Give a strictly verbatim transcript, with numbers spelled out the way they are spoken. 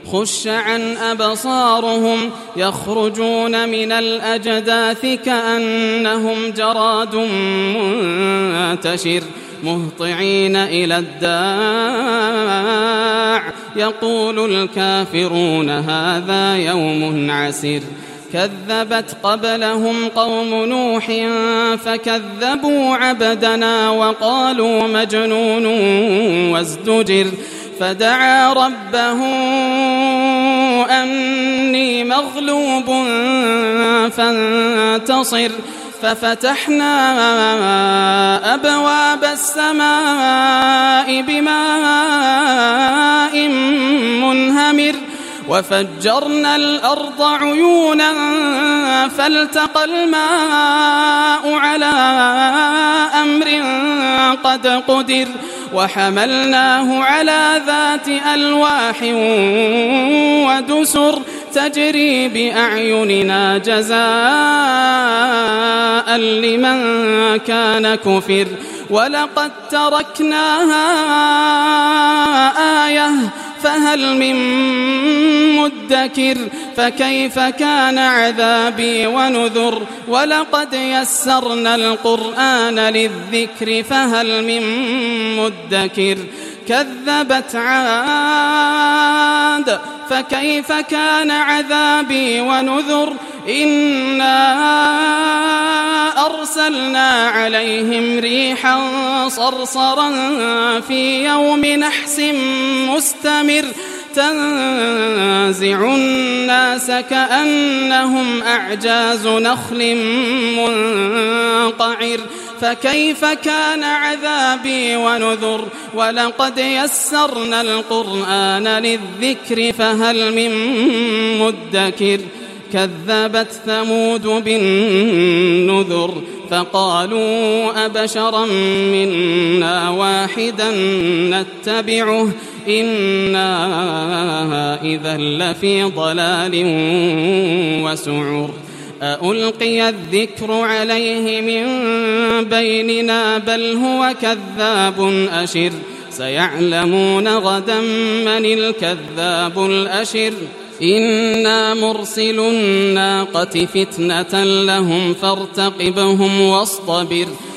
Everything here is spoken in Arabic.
خش عن أبصارهم يخرجون من الأجداث كأنهم جراد منتشر مهطعين إلى الداع يقول الكافرون هذا يوم عسر كذبت قبلهم قوم نوح فكذبوا عبدنا وقالوا مجنون وازدجر فدعا ربه أني مغلوب فانتصر ففتحنا أبواب السماء بماء منهمر وفجرنا الأرض عيونا فالتقى الماء على أمر قد قدر وحملناه على ذات ألواح ودسر تجري بأعيننا جزاء لمن كان كفر ولقد تركناها آية فهل من مدكر فكيف كان عذابي ونذر ولقد يسرنا القرآن للذكر فهل من مدكر كذبت عاد فكيف كان عذابي ونذر إنا أرسلنا عليهم ريحا صرصرا في يوم نحس مستمر تنزع الناس كأنهم أعجاز نخل منقعر فكيف كان عذابي ونذر ولقد يسرنا القرآن للذكر فهل من مدكر كذبت ثمود بالنذر فقالوا أبشرا منا واحدا نتبعه إنا إذا لفي ضلال وسعر أألقي الذكر عليه من بيننا بل هو كذاب أشر سيعلمون غدا من الكذاب الأشر إنا مرسل الناقة فتنة لهم فارتقبهم واصطبر